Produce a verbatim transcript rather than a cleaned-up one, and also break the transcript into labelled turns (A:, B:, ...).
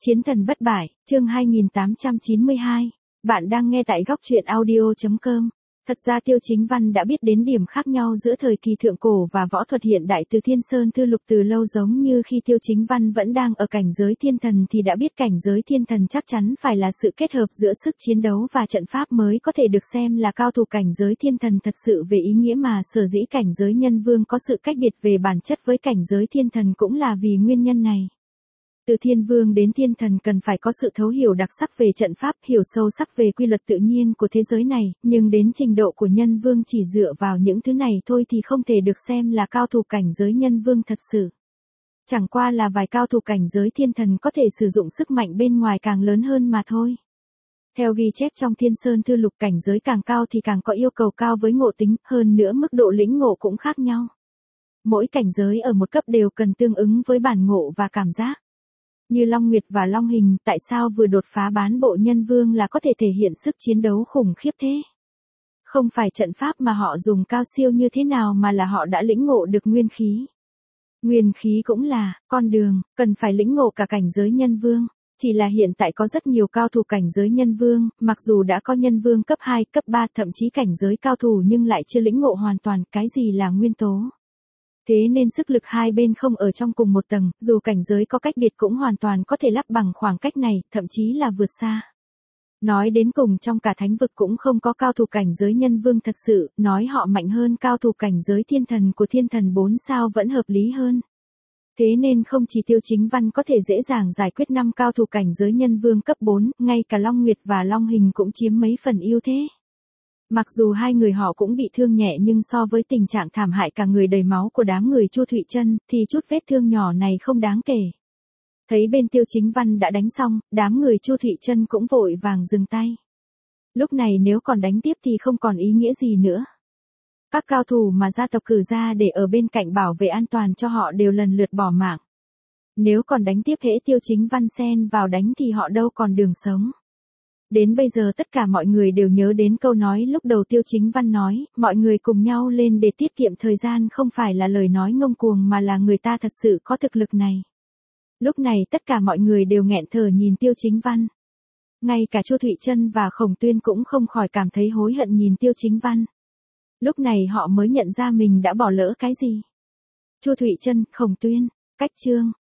A: Chiến thần bất bại, chương hai nghìn tám trăm chín mươi hai. Bạn đang nghe tại góc truyện audio chấm com. Thật ra Tiêu Chính Văn đã biết đến điểm khác nhau giữa thời kỳ thượng cổ và võ thuật hiện đại từ Thiên Sơn Thư Lục từ lâu, giống như khi Tiêu Chính Văn vẫn đang ở cảnh giới thiên thần thì đã biết cảnh giới thiên thần chắc chắn phải là sự kết hợp giữa sức chiến đấu và trận pháp mới có thể được xem là cao thủ cảnh giới thiên thần thật sự về ý nghĩa, mà sở dĩ cảnh giới nhân vương có sự cách biệt về bản chất với cảnh giới thiên thần cũng là vì nguyên nhân này. Từ thiên vương đến thiên thần cần phải có sự thấu hiểu đặc sắc về trận pháp, hiểu sâu sắc về quy luật tự nhiên của thế giới này, nhưng đến trình độ của nhân vương chỉ dựa vào những thứ này thôi thì không thể được xem là cao thủ cảnh giới nhân vương thật sự. Chẳng qua là vài cao thủ cảnh giới thiên thần có thể sử dụng sức mạnh bên ngoài càng lớn hơn mà thôi. Theo ghi chép trong Thiên Sơn Thư Lục, cảnh giới càng cao thì càng có yêu cầu cao với ngộ tính, hơn nữa mức độ lĩnh ngộ cũng khác nhau. Mỗi cảnh giới ở một cấp đều cần tương ứng với bản ngộ và cảm giác. Như Long Nguyệt và Long Hình, tại sao vừa đột phá bán bộ nhân vương là có thể thể hiện sức chiến đấu khủng khiếp thế? Không phải trận pháp mà họ dùng cao siêu như thế nào, mà là họ đã lĩnh ngộ được nguyên khí. Nguyên khí cũng là con đường, cần phải lĩnh ngộ cả cảnh giới nhân vương. Chỉ là hiện tại có rất nhiều cao thủ cảnh giới nhân vương, mặc dù đã có nhân vương cấp hai, cấp ba, thậm chí cảnh giới cao thủ nhưng lại chưa lĩnh ngộ hoàn toàn cái gì là nguyên tố. Thế nên sức lực hai bên không ở trong cùng một tầng, dù cảnh giới có cách biệt cũng hoàn toàn có thể lắp bằng khoảng cách này, thậm chí là vượt xa. Nói đến cùng trong cả thánh vực cũng không có cao thủ cảnh giới nhân vương thật sự, nói họ mạnh hơn cao thủ cảnh giới thiên thần của thiên thần bốn sao vẫn hợp lý hơn. Thế nên không chỉ Tiêu Chính Văn có thể dễ dàng giải quyết năm cao thủ cảnh giới nhân vương cấp bốn, ngay cả Long Nguyệt và Long Hình cũng chiếm mấy phần ưu thế. Mặc dù hai người họ cũng bị thương nhẹ, nhưng so với tình trạng thảm hại cả người đầy máu của đám người Chu Thụy Trân, thì chút vết thương nhỏ này không đáng kể. Thấy bên Tiêu Chính Văn đã đánh xong, đám người Chu Thụy Trân cũng vội vàng dừng tay. Lúc này nếu còn đánh tiếp thì không còn ý nghĩa gì nữa. Các cao thủ mà gia tộc cử ra để ở bên cạnh bảo vệ an toàn cho họ đều lần lượt bỏ mạng. Nếu còn đánh tiếp, hễ Tiêu Chính Văn xen vào đánh thì họ đâu còn đường sống. Đến bây giờ tất cả mọi người đều nhớ đến câu nói lúc đầu Tiêu Chính Văn nói, mọi người cùng nhau lên để tiết kiệm thời gian, không phải là lời nói ngông cuồng mà là người ta thật sự có thực lực này. Lúc này tất cả mọi người đều nghẹn thở nhìn Tiêu Chính Văn. Ngay cả Chu Thụy Trân và Khổng Tuyên cũng không khỏi cảm thấy hối hận nhìn Tiêu Chính Văn. Lúc này họ mới nhận ra mình đã bỏ lỡ cái gì. Chu Thụy Trân, Khổng Tuyên, cách chương.